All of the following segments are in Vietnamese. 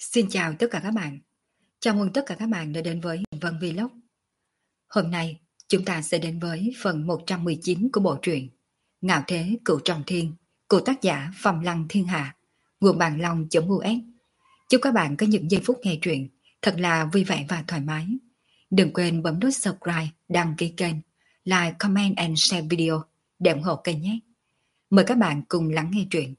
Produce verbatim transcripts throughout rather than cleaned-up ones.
Xin chào tất cả các bạn. Chào mừng tất cả các bạn đã đến với Vân Vlog. Hôm nay chúng ta sẽ đến với phần một trăm mười chín của bộ truyện Ngạo Thế Cửu Trọng Thiên của tác giả Phong Lăng Thiên Hạ, nguồn bàn long.us. Chúc các bạn có những giây phút nghe truyện thật là vui vẻ và thoải mái. Đừng quên bấm nút subscribe, đăng ký kênh, like, comment and share video để ủng hộ kênh nhé. Mời các bạn cùng lắng nghe truyện.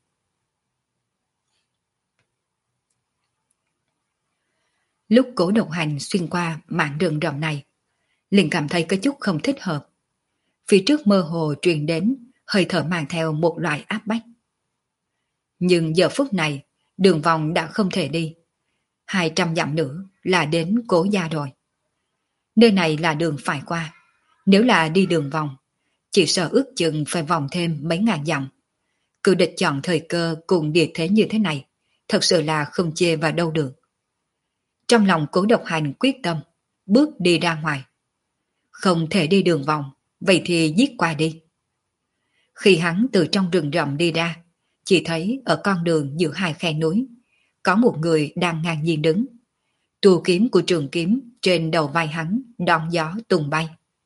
Lúc Cố Độc Hành xuyên qua mảng đường rộng này, liền cảm thấy có chút không thích hợp. Phía trước mơ hồ truyền đến hơi thở mang theo một loại áp bách. Nhưng giờ phút này, đường vòng đã không thể đi. Hai trăm dặm nữa là đến Cố gia rồi. Nơi này là đường phải qua. Nếu là đi đường vòng, chỉ sợ ước chừng phải vòng thêm mấy ngàn dặm. Cự địch chọn thời cơ cùng địa thế như thế này, thật sự là không chê vào đâu được. Trong lòng Cố Độc Hành quyết tâm, bước đi ra ngoài. Không thể đi đường vòng, vậy thì giết qua đi. Khi hắn từ trong rừng rậm đi ra, chỉ thấy ở con đường giữa hai khe núi, có một người đang ngang nhiên đứng. Tua kiếm của trường kiếm trên đầu vai hắn đón gió tung bay.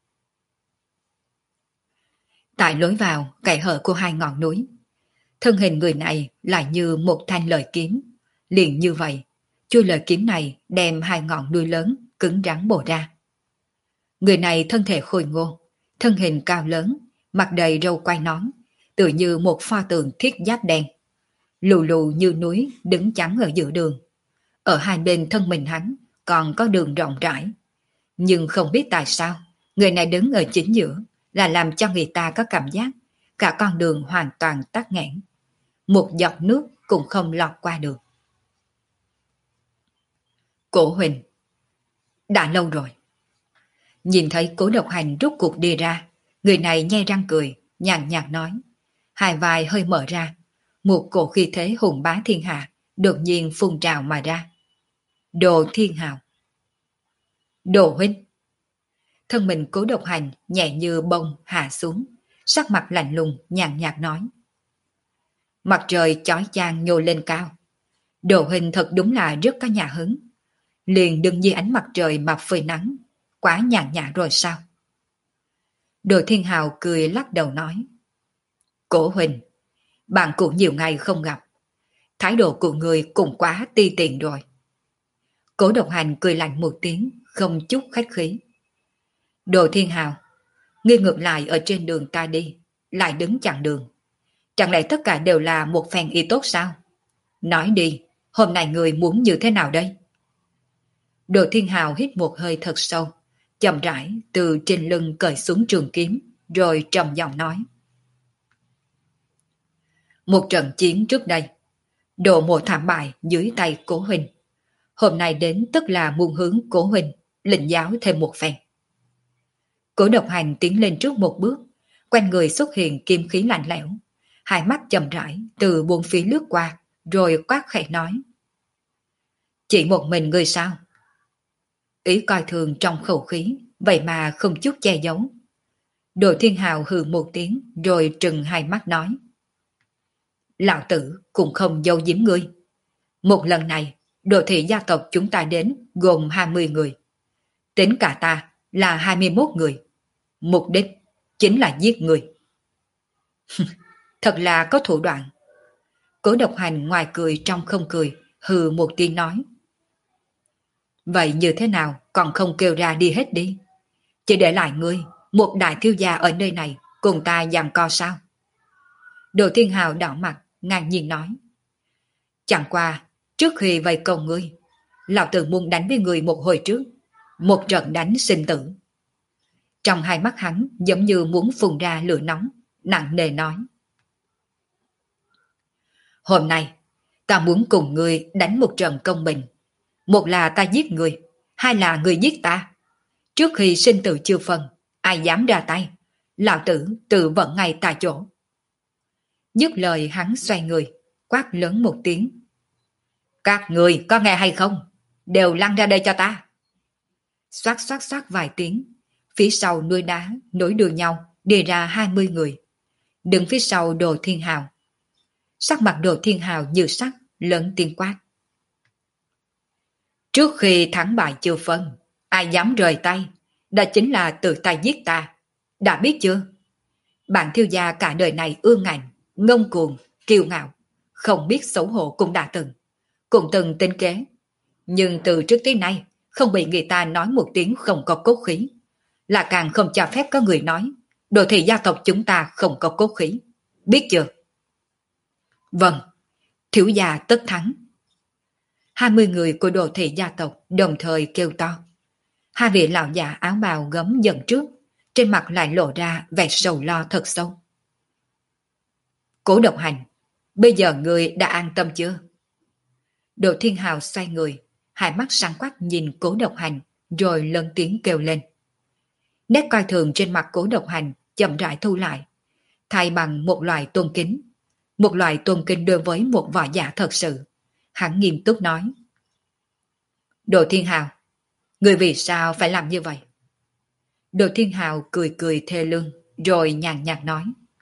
Tại lối vào kẽ hở của hai ngọn núi, thân hình người này lại như một thanh lợi kiếm, liền như vậy. Chui lời kiếm này đem hai ngọn núi lớn cứng rắn bổ ra. Người này thân thể khôi ngô, thân hình cao lớn, mặt đầy râu quai nón, tựa như một pho tượng thiết giáp đen. Lù lù như núi đứng chắn ở giữa đường. Ở hai bên thân mình hắn còn có đường rộng rãi. Nhưng không biết tại sao, người này đứng ở chính giữa là làm cho người ta có cảm giác cả con đường hoàn toàn tắc nghẽn. Một giọt nước cũng không lọt qua được. Cổ Huỳnh. Đã lâu rồi. Nhìn thấy Cố Độc Hành rút cuộc đi ra, người này nhe răng cười, nhàn nhạt nói. Hai vai hơi mở ra, một cổ khí thế hùng bá thiên hạ đột nhiên phun trào mà ra. Đồ Thiên Hào. Đồ huynh. Thân mình Cố Độc Hành nhẹ như bông hạ xuống, sắc mặt lạnh lùng nhàn nhạt nói. Mặt trời chói chang nhô lên cao. Đồ huynh thật đúng là rất có nhà hứng. Liền đừng dưới ánh mặt trời mà phơi nắng, quá nhàn nhã rồi sao? Đồ Thiên Hào cười lắc đầu nói. Cổ Huỳnh, bạn cũng nhiều ngày không gặp. Thái độ của người cũng quá ti tiện rồi. Cố Độc Hành cười lạnh một tiếng, không chút khách khí. Đồ Thiên Hào, ngươi ngược lại ở trên đường ta đi, lại đứng chặn đường. Chẳng lẽ tất cả đều là một phen ý tốt sao? Nói đi, hôm nay người muốn như thế nào đây? Đồ Thiên Hào hít một hơi thật sâu, chậm rãi từ trên lưng cởi xuống trường kiếm, rồi trầm giọng nói. Một trận chiến trước đây, Đồ Mộ thảm bại dưới tay Cố Huỳnh. Hôm nay đến tức là muốn hướng Cố Huỳnh, lĩnh giáo thêm một phen. Cố Độc Hành tiến lên trước một bước, quanh người xuất hiện kim khí lạnh lẽo, hai mắt chậm rãi từ bốn phía lướt qua, rồi quát khẽ nói. Chỉ một mình ngươi sao? Ý coi thường trong khẩu khí, vậy mà không chút che giấu. Đồ Thiên Hào hừ một tiếng, rồi trừng hai mắt nói. Lão tử cũng không giấu giếm ngươi. Một lần này, đồ thị gia tộc chúng ta đến gồm hai mươi người. Tính cả ta là hai mươi mốt người. Mục đích chính là giết người. Thật là có thủ đoạn. Cố Độc Hành ngoài cười trong không cười, hừ một tiếng nói. Vậy như thế nào còn không kêu ra đi hết đi? Chỉ để lại ngươi, một đại thiếu gia ở nơi này, cùng ta giằng co sao? Đồ Thiên Hào đỏ mặt, ngang nhiên nói. Chẳng qua, trước khi vây công ngươi, lão tử muốn đánh với ngươi một hồi trước, một trận đánh sinh tử. Trong hai mắt hắn giống như muốn phun ra lửa nóng, nặng nề nói. Hôm nay, ta muốn cùng ngươi đánh một trận công bình. Một là ta giết người, hai là người giết ta. Trước khi sinh tử chưa phân, ai dám ra tay, lão tử tự vận ngay tại chỗ. Dứt lời hắn xoay người, quát lớn một tiếng. Các người có nghe hay không? Đều lăn ra đây cho ta. Xoát xoát xoát vài tiếng, phía sau núi đá nối đuôi nhau đi ra hai mươi người. Đứng phía sau Đồ Thiên Hào. Sắc mặt Đồ Thiên Hào như sắc, lớn tiếng quát. Trước khi thắng bại chưa phân, ai dám rời tay, đó chính là tự tay giết ta. Đã biết chưa? Bạn thiếu gia cả đời này ương ngạnh, ngông cuồng, kiêu ngạo, không biết xấu hổ cũng đã từng. Cũng từng tính kế. Nhưng từ trước tới nay, không bị người ta nói một tiếng không có cốt khí. Là càng không cho phép có người nói, đồ thị gia tộc chúng ta không có cốt khí. Biết chưa? Vâng, thiếu gia tất thắng. Hai mươi người của đồ thị gia tộc đồng thời kêu to. Hai vị lão già áo bào gấm dần trước, trên mặt lại lộ ra vẻ sầu lo thật sâu. Cố Độc Hành, bây giờ người đã an tâm chưa? Đỗ Thiên Hào xoay người, hai mắt sáng quắc nhìn Cố Độc Hành, rồi lớn tiếng kêu lên. Nét coi thường trên mặt Cố Độc Hành chậm rãi thu lại, thay bằng một loại tôn kính, một loại tôn kính đối với một võ giả thật sự. Hắn nghiêm túc nói. Đỗ Thiên Hào, người vì sao phải làm như vậy? Đỗ Thiên Hào cười cười thê lương, rồi nhàn nhạt nói.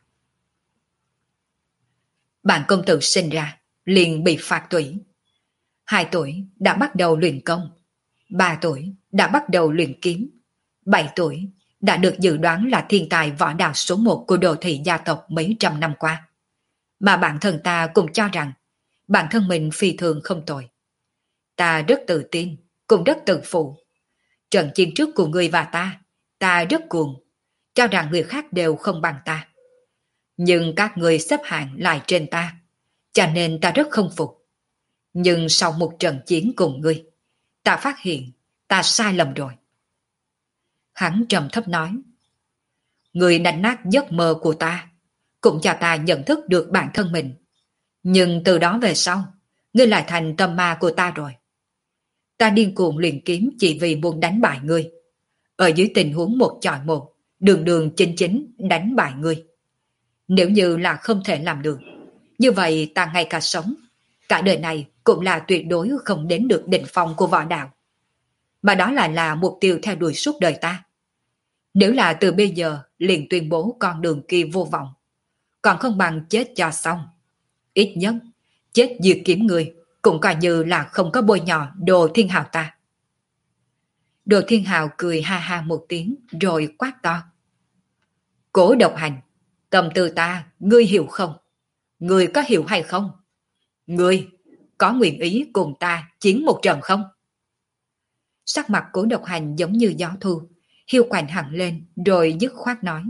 Bản công tử sinh ra, liền bị phạt tủy. Hai tuổi đã bắt đầu luyện công, ba tuổi đã bắt đầu luyện kiếm, bảy tuổi đã được dự đoán là thiên tài võ đạo số một của đồ thị gia tộc mấy trăm năm qua. Mà bản thân ta cũng cho rằng bản thân mình phi thường không tồi. Ta rất tự tin, cũng rất tự phụ. Trận chiến trước của người và ta, ta rất cuồng, cho rằng người khác đều không bằng ta. Nhưng các người xếp hạng lại trên ta, cho nên ta rất không phục. Nhưng sau một trận chiến cùng ngươi, ta phát hiện ta sai lầm rồi. Hắn trầm thấp nói. Ngươi đánh nát giấc mơ của ta, cũng cho ta nhận thức được bản thân mình. Nhưng từ đó về sau, ngươi lại thành tâm ma của ta rồi. Ta điên cuồng luyện kiếm chỉ vì muốn đánh bại ngươi. Ở dưới tình huống một chọi một, đường đường chính chính đánh bại ngươi. Nếu như là không thể làm được, như vậy ta ngay cả sống, cả đời này cũng là tuyệt đối không đến được đỉnh phong của võ đạo. Mà đó lại là mục tiêu theo đuổi suốt đời ta. Nếu là từ bây giờ liền tuyên bố con đường kia vô vọng, còn không bằng chết cho xong. Ít nhất, chết diệt kiếm người cũng coi như là không có bôi nhọ Đồ Thiên Hào ta. Đồ Thiên Hào cười ha ha một tiếng rồi quát to. Cố Độc Hành, tâm tư ta, ngươi hiểu không? Ngươi có hiểu hay không? Ngươi có nguyện ý cùng ta chiến một trận không? Sắc mặt Cố Độc Hành giống như gió thu, hiu quạnh hẳn lên rồi dứt khoát nói.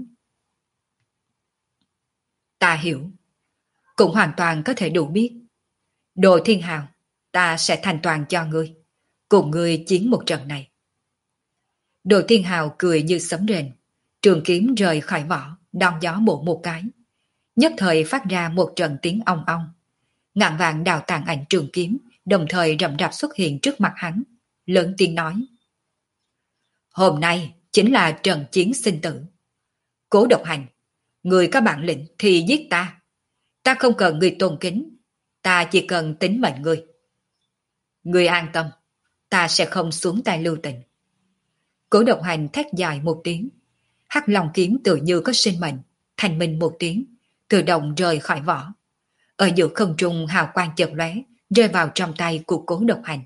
Ta hiểu, cũng hoàn toàn có thể đủ biết. Đồ Thiên Hào, ta sẽ thành toàn cho ngươi, cùng ngươi chiến một trận này. Đồ Thiên Hào cười như sấm rền, trường kiếm rời khỏi vỏ, đón gió bổ một cái. Nhất thời phát ra một trận tiếng ong ong. Ngàn vạn đạo tàn ảnh trường kiếm đồng thời rậm rạp xuất hiện trước mặt hắn, lớn tiếng nói. Hôm nay chính là trận chiến sinh tử. Cố Độc Hành, người có bản lĩnh thì giết ta. Ta không cần người tôn kính, ta chỉ cần tính mệnh người. Người an tâm, ta sẽ không xuống tay lưu tình. Cố Độc Hành thét dài một tiếng, hắc long kiếm tự như có sinh mệnh, thành minh một tiếng, tự động rời khỏi vỏ. Ở giữa không trung hào quang chợt lóe, rơi vào trong tay của Cố Độc Hành.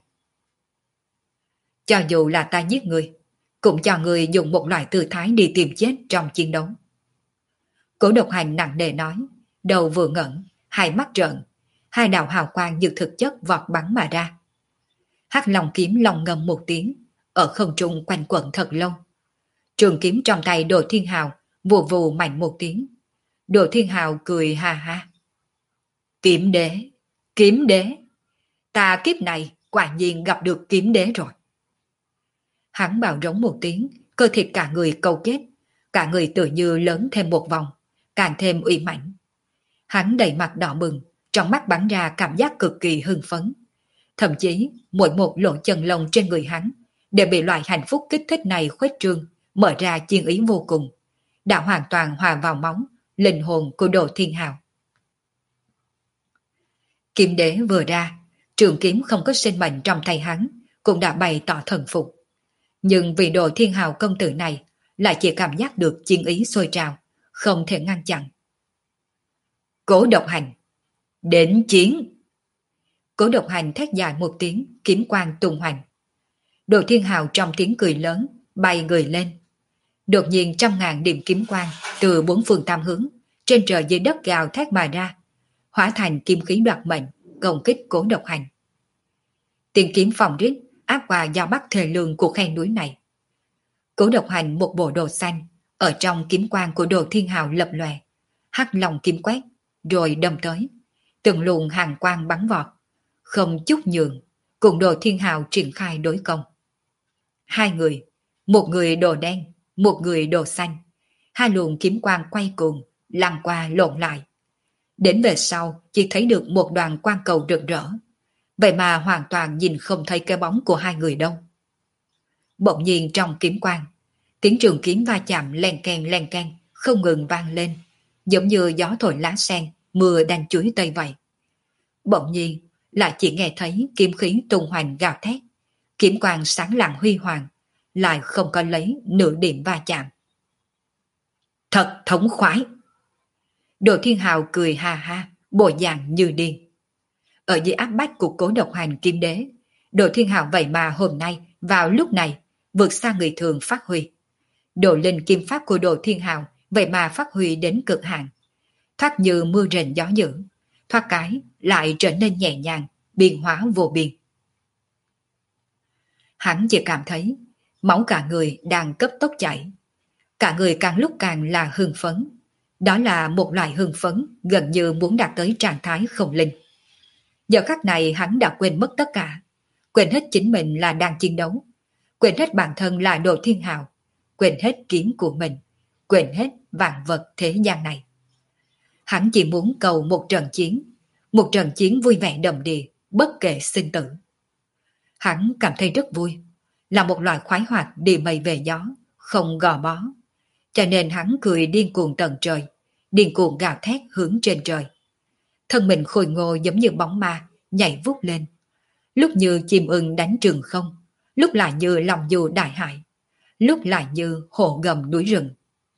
Cho dù là ta giết người, cũng cho người dùng một loại tư thái đi tìm chết trong chiến đấu. Cố Độc Hành nặng nề nói, đầu vừa ngẩng, hai mắt trợn, hai đạo hào quang như thực chất vọt bắn mà ra. Hắc long kiếm long ngâm một tiếng, ở không trung quanh quẩn thật lâu. Trường kiếm trong tay Đồ Thiên Hào vù vù mạnh một tiếng. Đồ Thiên Hào cười ha ha. Kiếm đế, kiếm đế. Ta kiếp này quả nhiên gặp được kiếm đế rồi. Hắn bạo rống một tiếng, cơ thịt cả người câu kết, cả người tự như lớn thêm một vòng, càng thêm uy mãnh. Hắn đầy mặt đỏ bừng, trong mắt bắn ra cảm giác cực kỳ hưng phấn. Thậm chí, mỗi một lỗ chân lông trên người hắn đều bị loại hạnh phúc kích thích này khuếch trương, mở ra chiên ý vô cùng, đã hoàn toàn hòa vào máu, linh hồn của Đồ Thiên Hào. Kiếm đế vừa ra, trường kiếm không có sinh mệnh trong tay hắn, cũng đã bày tỏ thần phục. Nhưng vì Đồ Thiên Hào công tử này lại chỉ cảm giác được chiên ý sôi trào, không thể ngăn chặn. Cố Độc Hành, đến chiến! Cố Độc Hành thét dài một tiếng, kiếm quang tung hoành, Đồ Thiên Hào trong tiếng cười lớn, bay người lên. Đột nhiên trăm ngàn điểm kiếm quang từ bốn phương tám hướng, trên trời dưới đất gào thét mà ra, hóa thành kim khí đoạt mệnh, công kích Cố Độc Hành. Tiếng kiếm phòng rít áp qua giao bắc thề lương của khe núi này. Cố Độc Hành một bộ đồ xanh, ở trong kiếm quang của Đồ Thiên Hào lập lòe, hắc lòng kiếm quét, rồi đâm tới, từng luồng hàng quang bắn vọt, không chút nhường, cùng Đồ Thiên Hào triển khai đối công. Hai người, một người đồ đen, một người đồ xanh, hai luồng kiếm quang quay cuồng, lăn qua lộn lại. Đến về sau chỉ thấy được một đoàn quang cầu rực rỡ, vậy mà hoàn toàn nhìn không thấy cái bóng của hai người đâu. Bỗng nhiên trong kiếm quang, tiếng trường kiếm va chạm len keng len keng không ngừng vang lên, giống như gió thổi lá sen, mưa đang chuối tây vậy. Bỗng nhiên lại chỉ nghe thấy kiếm khí tung hoành gào thét, kiếm quang sáng lạng huy hoàng, lại không có lấy nửa điểm va chạm. Thật thống khoái! Đồ Thiên Hào cười ha ha, bộ dạng như điên. Ở dưới áp bách của Cố Độc Hành Kim Đế, Đồ Thiên Hào vậy mà hôm nay, vào lúc này, vượt xa người thường phát huy. Đồ linh kim pháp của Đồ Thiên Hào vậy mà phát huy đến cực hạn. Thoát như mưa rền gió dữ, thoát cái lại trở nên nhẹ nhàng, biên hóa vô biên. Hắn chỉ cảm thấy máu cả người đang cấp tốc chảy. Cả người càng lúc càng là hưng phấn. Đó là một loại hưng phấn gần như muốn đạt tới trạng thái không linh. Giờ khắc này hắn đã quên mất tất cả. Quên hết chính mình là đang chiến đấu. Quên hết bản thân là Đồ Thiên Hào. Quên hết kiếm của mình. Quên hết vạn vật thế gian này. Hắn chỉ muốn cầu một trận chiến. Một trận chiến vui vẻ đầm đìa, bất kể sinh tử. Hắn cảm thấy rất vui. Là một loại khoái hoạt đi mây về gió, không gò bó. Cho nên hắn cười điên cuồng tận trời, điên cuồng gào thét hướng trên trời. Thân mình khôi ngô giống như bóng ma, nhảy vút lên. Lúc như chim ưng đánh trường không, lúc lại như lòng dù đại hải, lúc lại như hổ gầm núi rừng.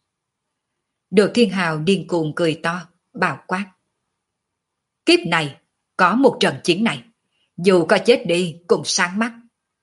Đồ Thiên Hào điên cuồng cười to, bạo quát. Kiếp này, có một trận chiến này, dù có chết đi cũng sáng mắt.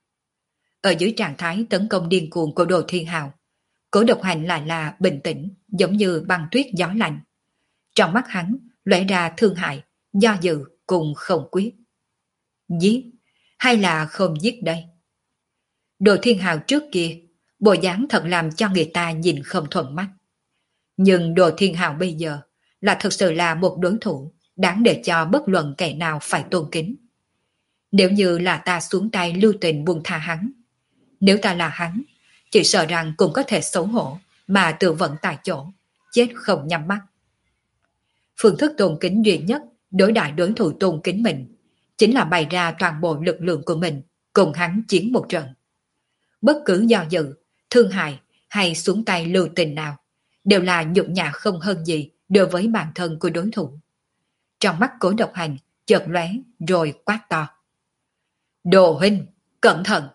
Ở dưới trạng thái tấn công điên cuồng của Đồ Thiên Hào, Cố Độc Hành lại là bình tĩnh, giống như băng tuyết gió lạnh. Trong mắt hắn lóe ra thương hại, do dự cùng không quyết. Giết hay là không giết đây? Đồ Thiên Hào trước kia, bộ dáng thật làm cho người ta nhìn không thuận mắt. Nhưng Đồ Thiên Hào bây giờ là thực sự là một đối thủ đáng để cho bất luận kẻ nào phải tôn kính. Nếu như là ta xuống tay lưu tình buông tha hắn, nếu ta là hắn, chỉ sợ rằng cũng có thể xấu hổ mà tự vận tại chỗ, chết không nhắm mắt. Phương thức tôn kính duy nhất đối đại đối thủ tôn kính mình chính là bày ra toàn bộ lực lượng của mình cùng hắn chiến một trận. Bất cứ do dự, thương hại hay xuống tay lưu tình nào đều là nhục nhã không hơn gì đối với bản thân của đối thủ. Trong mắt Cố Độc Hành chợt lóe rồi quát to. Đồ huynh, cẩn thận!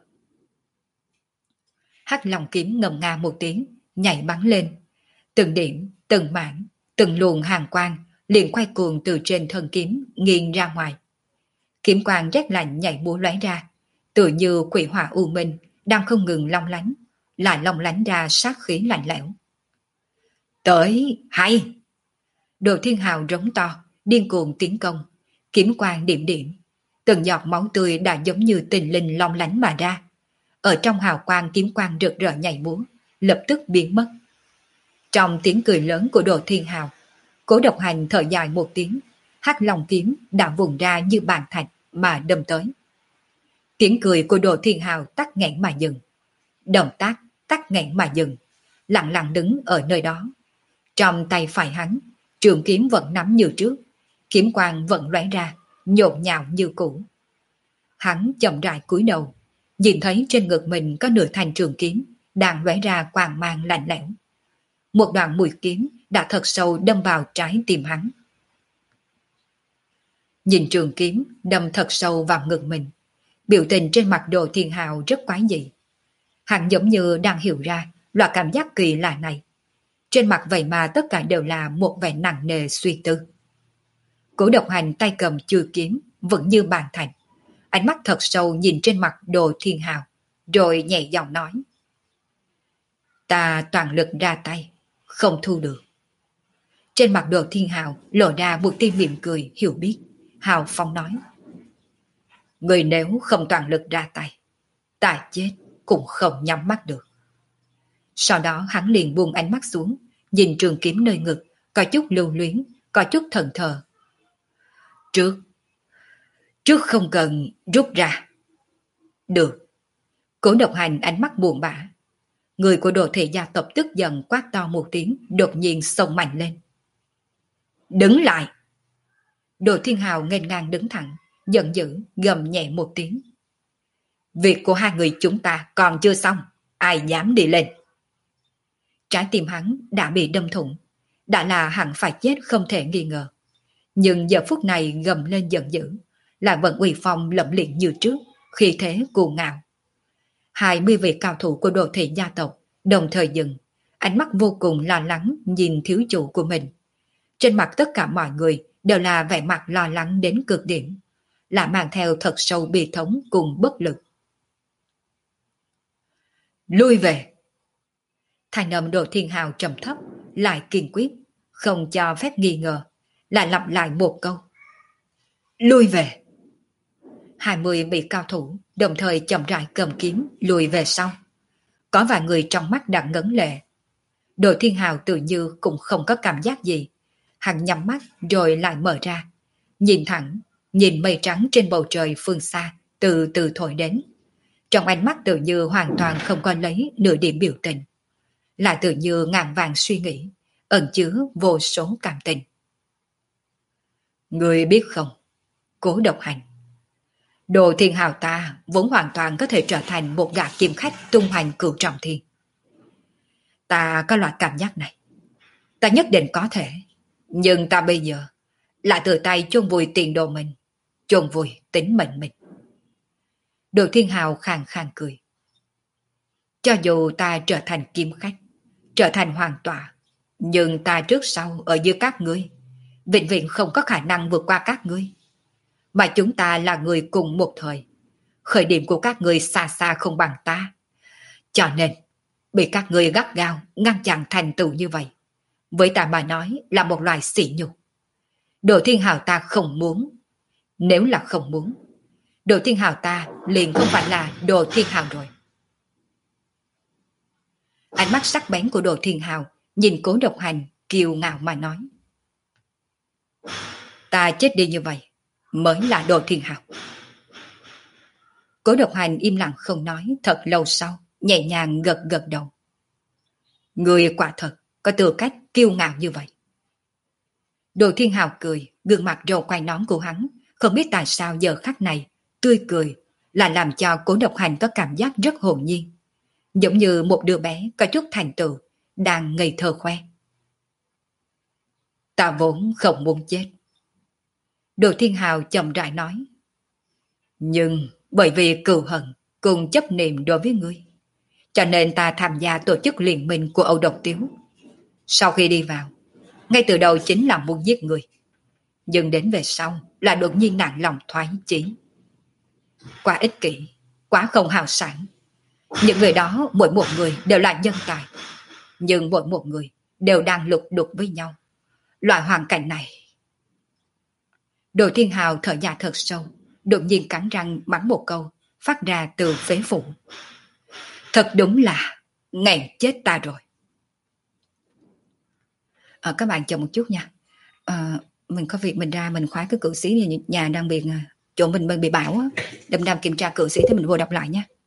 Hắc Long kiếm ngầm nga một tiếng, nhảy bắn lên. Từng điểm, từng mảng, từng luồng hàng quang liền quay cuồng từ trên thân kiếm nghiêng ra ngoài. Kiếm quang rét lạnh nhảy múa lóe ra, tựa như quỷ hỏa u minh đang không ngừng long lánh, lại long lánh ra sát khí lạnh lẽo. Tới, hay! Đồ Thiên Hào rống to, điên cuồng tiến công, kiếm quang điểm điểm, từng giọt máu tươi đã giống như tình linh long lánh mà ra. Ở trong hào quang kiếm quang rực rỡ nhảy múa, lập tức biến mất. Trong tiếng cười lớn của Đồ Thiên Hào, Cố Độc Hành thở dài một tiếng, hắc long kiếm đã vùng ra như bàn thạch mà đâm tới. Tiếng cười của Đồ Thiên Hào tắt nghẽn mà dừng, động tác tắt nghẽn mà dừng, lặng lặng đứng ở nơi đó. Trong tay phải hắn, trường kiếm vẫn nắm như trước, kiếm quang vẫn lóe ra, nhộn nhạo như cũ. Hắn chậm rãi cúi đầu, nhìn thấy trên ngực mình có nửa thanh trường kiếm đang lóe ra quang mang lạnh lẽo. Một đoạn mũi kiếm đã thật sâu đâm vào trái tim hắn. Nhìn trường kiếm đâm thật sâu vào ngực mình, biểu tình trên mặt Đồ Thiên Hào rất quái dị. Hắn giống như đang hiểu ra loại cảm giác kỳ lạ này. Trên mặt vậy mà tất cả đều là một vẻ nặng nề suy tư. Cố Độc Hành tay cầm chùi kiếm vững như bàn thạch, ánh mắt thật sâu nhìn trên mặt Đồ Thiên Hào, rồi nhẹ giọng nói. Ta toàn lực ra tay, không thu được. Trên mặt Đồ Thiên Hào lộ ra một tia mỉm cười hiểu biết. Hào Phong nói. Người nếu không toàn lực ra tay, ta chết cũng không nhắm mắt được. Sau đó hắn liền buông ánh mắt xuống, nhìn trường kiếm nơi ngực, có chút lưu luyến, có chút thần thờ. Trước, trước không cần rút ra. Được. Cố Độc Hành ánh mắt buồn bã. Người của Đồ Thị gia tộc tức giận quát to một tiếng, đột nhiên xông mạnh lên. Đứng lại! Đồ Thiên Hào nghênh ngang đứng thẳng, giận dữ, gầm nhẹ một tiếng. Việc của hai người chúng ta còn chưa xong, ai dám đi lên? Trái tim hắn đã bị đâm thủng, đã là hẳn phải chết không thể nghi ngờ. Nhưng giờ phút này gầm lên giận dữ, lại vẫn uy phong lẫm liệt như trước, khi thế cuồng ngạo. Hai mươi vị cao thủ của Đồ Thị gia tộc đồng thời dừng, ánh mắt vô cùng lo lắng nhìn thiếu chủ của mình. Trên mặt tất cả mọi người đều là vẻ mặt lo lắng đến cực điểm, là mang theo thật sâu bi thống cùng bất lực. Lui về! Thành âm Đồ Thiên Hào trầm thấp, lại kiên quyết, không cho phép nghi ngờ, lại lặp lại một câu. Lui về! Hai mươi vị cao thủ đồng thời chậm rãi cầm kiếm lùi về sau. Có vài người trong mắt đã ngấn lệ. Đồ Thiên Hào tự như cũng không có cảm giác gì. Hắn nhắm mắt rồi lại mở ra. Nhìn thẳng, nhìn mây trắng trên bầu trời phương xa, từ từ thổi đến. Trong ánh mắt tự như hoàn toàn không có lấy nửa điểm biểu tình. Lại tự như ngàn vàng suy nghĩ, ẩn chứa vô số cảm tình. Người biết không, Cố Độc Hành. Đồ Thiên Hào ta vốn hoàn toàn có thể trở thành một gã kiếm khách tung hoành cửu trọng thiên. Ta có loại cảm giác này. Ta nhất định có thể. Nhưng ta bây giờ lại tự tay chôn vùi tiền đồ mình, chôn vùi tính mệnh mình. Đồ Thiên Hào khàn khàn cười. Cho dù ta trở thành kiếm khách, trở thành hoàng tọa, nhưng ta trước sau ở dưới các ngươi, vĩnh viễn không có khả năng vượt qua các ngươi. Mà chúng ta là người cùng một thời. Khởi điểm của các ngươi xa xa không bằng ta. Cho nên, bị các ngươi gắt gao, ngăn chặn thành tựu như vậy. Với ta mà nói là một loài sỉ nhục. Đồ Thiên Hào ta không muốn. Nếu là không muốn, Đồ Thiên Hào ta liền không phải là Đồ Thiên Hào rồi. Ánh mắt sắc bén của Đồ Thiên Hào nhìn Cố Độc Hành kiêu ngạo mà nói. Ta chết đi như vậy mới là Đồ Thiên Hào. Cố Độc Hành im lặng không nói, thật lâu sau nhẹ nhàng gật gật đầu. Người quả thật có tư cách kiêu ngạo như vậy. Đồ Thiên Hào cười, gương mặt râu quai nón của hắn không biết tại sao giờ khắc này tươi cười là làm cho Cố Độc Hành có cảm giác rất hồn nhiên, giống như một đứa bé có chút thành tựu đang ngây thơ khoe. Ta vốn không muốn chết. Đồ Thiên Hào chậm rãi nói. Nhưng bởi vì cừu hận cùng chấp niệm đối với ngươi, cho nên ta tham gia tổ chức liên minh của Âu Độc Tiếu. Sau khi đi vào, ngay từ đầu chính là muốn giết người, nhưng đến về sau là đột nhiên nản lòng thoái chí. Quá ích kỷ, quá không hào sản. Những người đó mỗi một người đều là nhân tài, nhưng mỗi một người đều đang lục đục với nhau. Loại hoàn cảnh này. Đồ Thiên Hào thở dài thật sâu, đột nhiên cắn răng mắng một câu, phát ra từ phế phủ. Thật đúng là nghẹn chết ta rồi. À, các bạn chờ một chút nha. À, mình có việc mình ra mình khóa cái cửa xí, nhà đang bị chỗ mình bị bão á, đâm đâm kiểm tra cửa xí thì mình vô đọc lại nha.